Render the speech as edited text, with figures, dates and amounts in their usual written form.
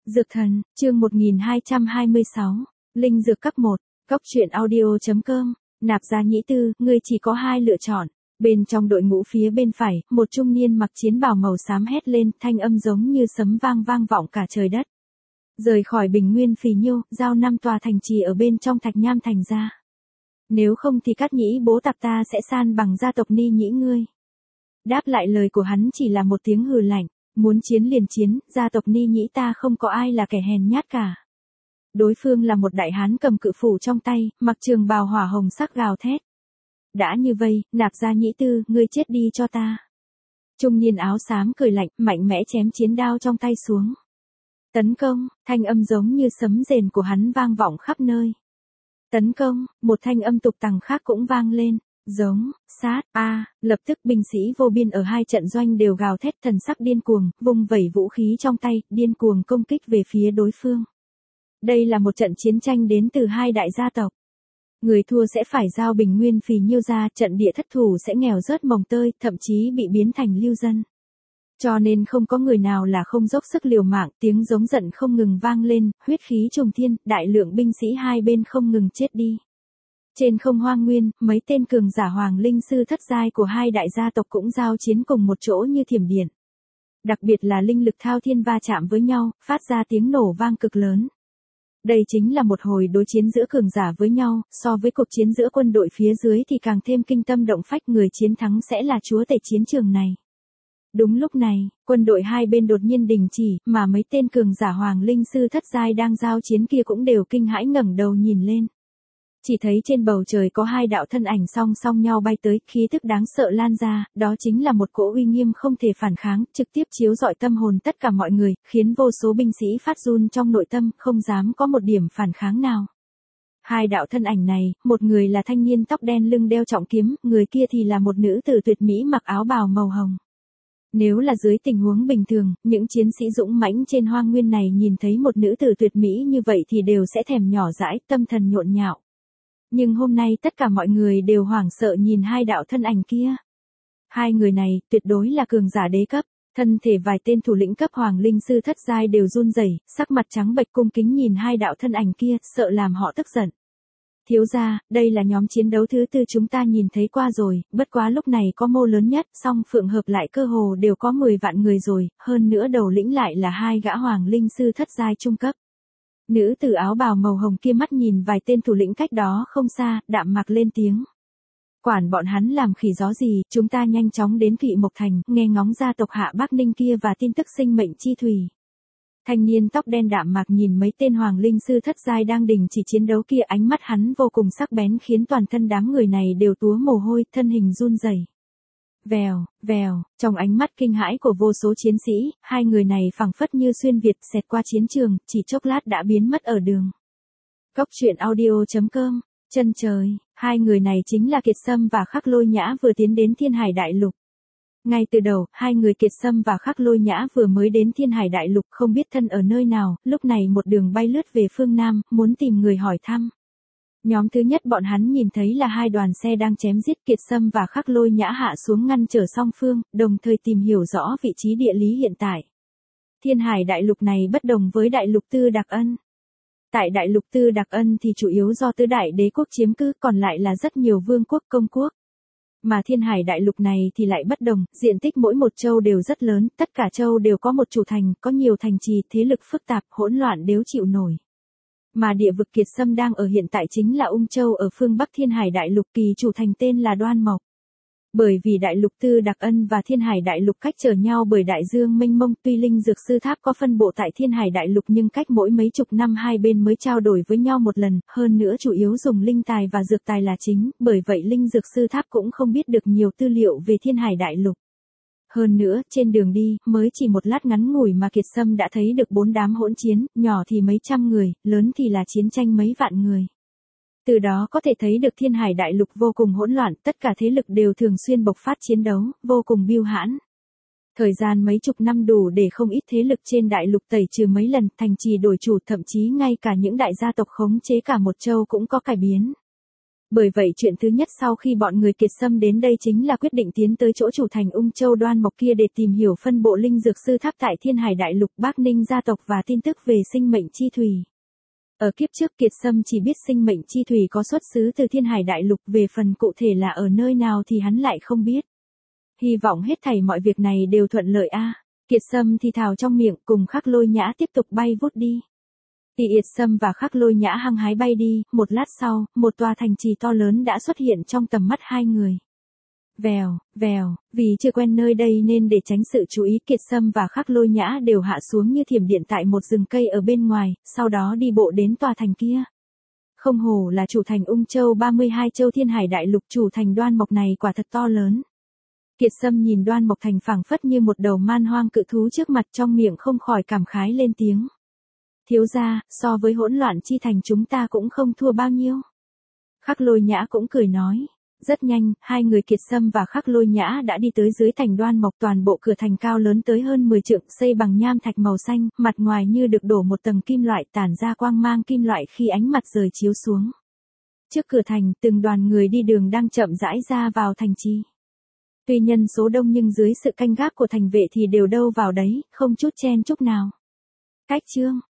Dược thần, chương 1226, Linh Dược cấp 1, Cốc truyện audio.com, Nạp Gia Nhĩ Tư, ngươi chỉ có hai lựa chọn. Bên trong đội ngũ phía bên phải, một trung niên mặc chiến bào màu xám hét lên, thanh âm giống như sấm vang vang vọng cả trời đất. Rời khỏi Bình Nguyên Phì Nhiêu, giao 5 tòa thành trì ở bên trong Thạch Nham thành ra. Nếu không thì Cát Nhĩ bố tạp ta sẽ san bằng gia tộc Ni Nhĩ ngươi. Đáp lại lời của hắn chỉ là một tiếng hừ lạnh. Muốn chiến liền chiến, gia tộc Ni Nhĩ ta không có ai là kẻ hèn nhát cả. Đối phương là một đại hán cầm cự phủ trong tay, mặc trường bào hỏa hồng sắc gào thét. Đã như vậy, Nạp Gia Nhĩ Tư, ngươi chết đi cho ta. Trung niên áo xám cười lạnh, mạnh mẽ chém chiến đao trong tay xuống. Tấn công, thanh âm giống như sấm rền của hắn vang vọng khắp nơi. Tấn công, một thanh âm tục tằng khác cũng vang lên. Giống, sát, lập tức binh sĩ vô biên ở hai trận doanh đều gào thét thần sắc điên cuồng, vung vẩy vũ khí trong tay, điên cuồng công kích về phía đối phương. Đây là một trận chiến tranh đến từ hai đại gia tộc. Người thua sẽ phải giao Bình Nguyên Phì Nhiêu ra, trận địa thất thủ sẽ nghèo rớt mồng tơi, thậm chí bị biến thành lưu dân. Cho nên không có người nào là không dốc sức liều mạng, tiếng giống giận không ngừng vang lên, huyết khí trùng thiên, đại lượng binh sĩ hai bên không ngừng chết đi. Trên không hoang nguyên, mấy tên cường giả hoàng linh sư thất giai của hai đại gia tộc cũng giao chiến cùng một chỗ như thiểm điện. Đặc biệt là linh lực thao thiên va chạm với nhau, phát ra tiếng nổ vang cực lớn. Đây chính là một hồi đối chiến giữa cường giả với nhau, so với cuộc chiến giữa quân đội phía dưới thì càng thêm kinh tâm động phách, người chiến thắng sẽ là chúa tể chiến trường này. Đúng lúc này, quân đội hai bên đột nhiên đình chỉ, mà mấy tên cường giả hoàng linh sư thất giai đang giao chiến kia cũng đều kinh hãi ngẩng đầu nhìn lên. Chỉ thấy trên bầu trời có hai đạo thân ảnh song song nhau bay tới, khí tức đáng sợ lan ra, đó chính là một cỗ uy nghiêm không thể phản kháng, trực tiếp chiếu rọi tâm hồn tất cả mọi người, khiến vô số binh sĩ phát run trong nội tâm, không dám có một điểm phản kháng nào. Hai đạo thân ảnh này, một người là thanh niên tóc đen lưng đeo trọng kiếm, người kia thì là một nữ tử tuyệt mỹ mặc áo bào màu hồng. Nếu là dưới tình huống bình thường, những chiến sĩ dũng mãnh trên hoang nguyên này nhìn thấy một nữ tử tuyệt mỹ như vậy thì đều sẽ thèm nhỏ dãi, tâm thần nhộn nhạo. Nhưng hôm nay tất cả mọi người đều hoảng sợ nhìn hai đạo thân ảnh kia. Hai người này, tuyệt đối là cường giả đế cấp, thân thể vài tên thủ lĩnh cấp hoàng linh sư thất giai đều run rẩy, sắc mặt trắng bệch cung kính nhìn hai đạo thân ảnh kia, sợ làm họ tức giận. Thiếu gia, đây là nhóm chiến đấu thứ tư chúng ta nhìn thấy qua rồi, bất quá lúc này có mô lớn nhất, song phượng hợp lại cơ hồ đều có 10 vạn người rồi, hơn nữa đầu lĩnh lại là hai gã hoàng linh sư thất giai trung cấp. Nữ tử áo bào màu hồng kia mắt nhìn vài tên thủ lĩnh cách đó không xa, đạm mạc lên tiếng. Quản bọn hắn làm khỉ gió gì, chúng ta nhanh chóng đến Thụy Mộc Thành, nghe ngóng gia tộc Hạ Bắc Ninh kia và tin tức sinh mệnh chi thủy. Thanh niên tóc đen đạm mạc nhìn mấy tên hoàng linh sư thất giai đang đình chỉ chiến đấu kia, ánh mắt hắn vô cùng sắc bén khiến toàn thân đám người này đều túa mồ hôi, thân hình run rẩy. Vèo, vèo, trong ánh mắt kinh hãi của vô số chiến sĩ, hai người này phảng phất như xuyên việt xẹt qua chiến trường, chỉ chốc lát đã biến mất ở đường. Cốc truyện audio.com, chân trời, hai người này chính là Kiệt Sâm và Khắc Lôi Nhã vừa tiến đến Thiên Hải Đại Lục. Ngay từ đầu, hai người Kiệt Sâm và Khắc Lôi Nhã vừa mới đến Thiên Hải Đại Lục không biết thân ở nơi nào, lúc này một đường bay lướt về phương Nam, muốn tìm người hỏi thăm. Nhóm thứ nhất bọn hắn nhìn thấy là hai đoàn xe đang chém giết, Kiệt Sâm và Khắc Lôi Nhã hạ xuống ngăn trở song phương, đồng thời tìm hiểu rõ vị trí địa lý hiện tại. Thiên Hải Đại Lục này bất đồng với Đại Lục Tư Đạc Ân. Tại Đại Lục Tư Đạc Ân thì chủ yếu do tứ đại đế quốc chiếm cứ, còn lại là rất nhiều vương quốc công quốc. Mà Thiên Hải Đại Lục này thì lại bất đồng, diện tích mỗi một châu đều rất lớn, tất cả châu đều có một chủ thành, có nhiều thành trì, thế lực phức tạp, hỗn loạn đếu chịu nổi. Mà địa vực Kiệt Sâm đang ở hiện tại chính là Ung Châu ở phương Bắc Thiên Hải Đại Lục, kỳ chủ thành tên là Đoan Mộc. Bởi vì Đại Lục Tư Đạc Ân và Thiên Hải Đại Lục cách trở nhau bởi đại dương mênh mông, tuy linh dược sư tháp có phân bộ tại Thiên Hải Đại Lục nhưng cách mỗi mấy chục năm hai bên mới trao đổi với nhau một lần, hơn nữa chủ yếu dùng linh tài và dược tài là chính, bởi vậy linh dược sư tháp cũng không biết được nhiều tư liệu về Thiên Hải Đại Lục. Hơn nữa, trên đường đi, mới chỉ một lát ngắn ngủi mà Kiệt Sâm đã thấy được 4 đám hỗn chiến, nhỏ thì mấy trăm người, lớn thì là chiến tranh mấy vạn người. Từ đó có thể thấy được Thiên Hải Đại Lục vô cùng hỗn loạn, tất cả thế lực đều thường xuyên bộc phát chiến đấu, vô cùng biêu hãn. Thời gian mấy chục năm đủ để không ít thế lực trên đại lục tẩy trừ mấy lần, thành trì đổi chủ, thậm chí ngay cả những đại gia tộc khống chế cả một châu cũng có cải biến. Bởi vậy chuyện thứ nhất sau khi bọn người Kiệt Sâm đến đây chính là quyết định tiến tới chỗ chủ thành Ung Châu Đoan Mộc kia để tìm hiểu phân bộ linh dược sư tháp tại Thiên Hải Đại Lục Bắc Ninh gia tộc và tin tức về sinh mệnh chi thủy. Ở kiếp trước Kiệt Sâm chỉ biết sinh mệnh chi thủy có xuất xứ từ Thiên Hải Đại Lục, về phần cụ thể là ở nơi nào thì hắn lại không biết. Hy vọng hết thảy mọi việc này đều thuận lợi a. Kiệt Sâm thì thào trong miệng, cùng Khắc Lôi Nhã tiếp tục bay vút đi. Kiệt Sâm và Khắc Lôi Nhã hăng hái bay đi, một lát sau, một tòa thành trì to lớn đã xuất hiện trong tầm mắt hai người. Vèo, vèo, vì chưa quen nơi đây nên để tránh sự chú ý Kiệt Sâm và Khắc Lôi Nhã đều hạ xuống như thiểm điện tại một rừng cây ở bên ngoài, sau đó đi bộ đến tòa thành kia. Không hổ là chủ thành Ung Châu 32 châu Thiên Hải Đại Lục, chủ thành Đoan Mộc này quả thật to lớn. Kiệt Sâm nhìn Đoan Mộc thành phảng phất như một đầu man hoang cự thú trước mặt, trong miệng không khỏi cảm khái lên tiếng. Thiếu gia, so với hỗn loạn chi thành chúng ta cũng không thua bao nhiêu. Khắc Lôi Nhã cũng cười nói. Rất nhanh, hai người Kiệt Sâm và Khắc Lôi Nhã đã đi tới dưới thành Đoan Mộc, toàn bộ cửa thành cao lớn tới hơn 10 trượng, xây bằng nham thạch màu xanh, mặt ngoài như được đổ một tầng kim loại tản ra quang mang kim loại khi ánh mặt trời chiếu xuống. Trước cửa thành, từng đoàn người đi đường đang chậm rãi ra vào thành trì. Tuy nhân số đông nhưng dưới sự canh gác của thành vệ thì đều đâu vào đấy, không chút chen chúc nào. Cách chương